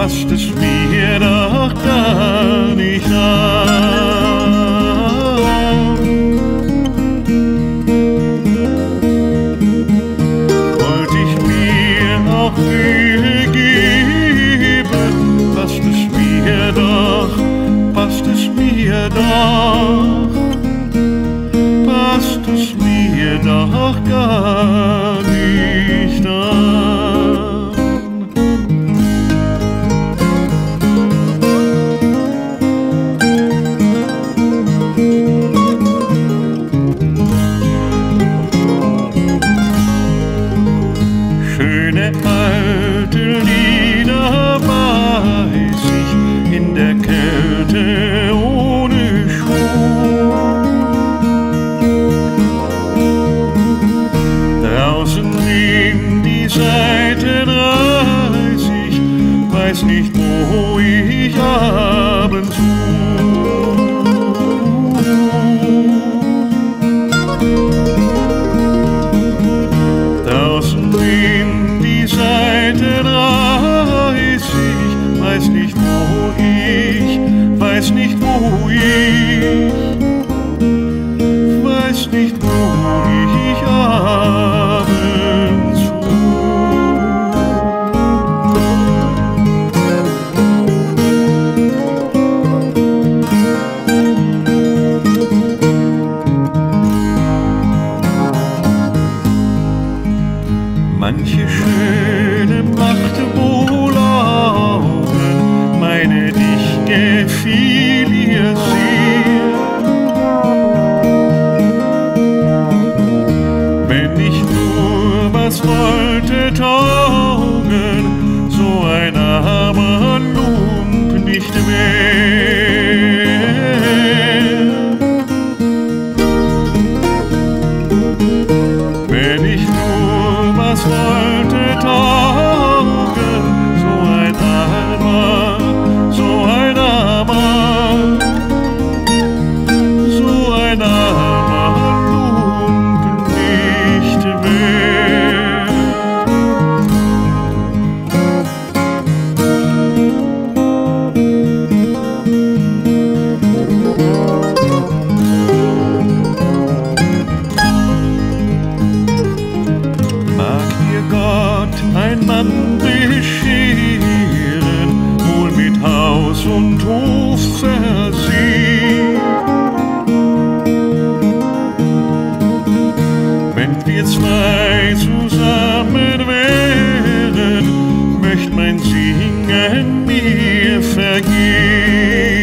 passt es mir doch gar nicht an. Wollt ich mir auch Mühe geben, passt es mir doch, passt es mir doch, passt es mir doch gar nicht an. Schöne alte Lieder weiß ich in der Kälte ohne Schuh. Draußen in die Seite 30, weiß nicht, wo ich abends draußen in die Seite 30, weiß nicht, wo ich, weiß nicht, wo ich, weiß nicht, wo ich abends manche schöne machte wohl Augen, meine dich gefiel ihr sehr. Wenn ich nur was wollte taugen, so ein armer Lump nicht mehr. Wenn ich nur was wollte taugen, so ein armer, so ein armer, so ein armer Lump nicht mehr. Mag dir Gott ein Mann bescheren, wohl mit Haus und Hof versehen. Wenn wir zwei zusammen wären, möcht mein Singen mir vergehen.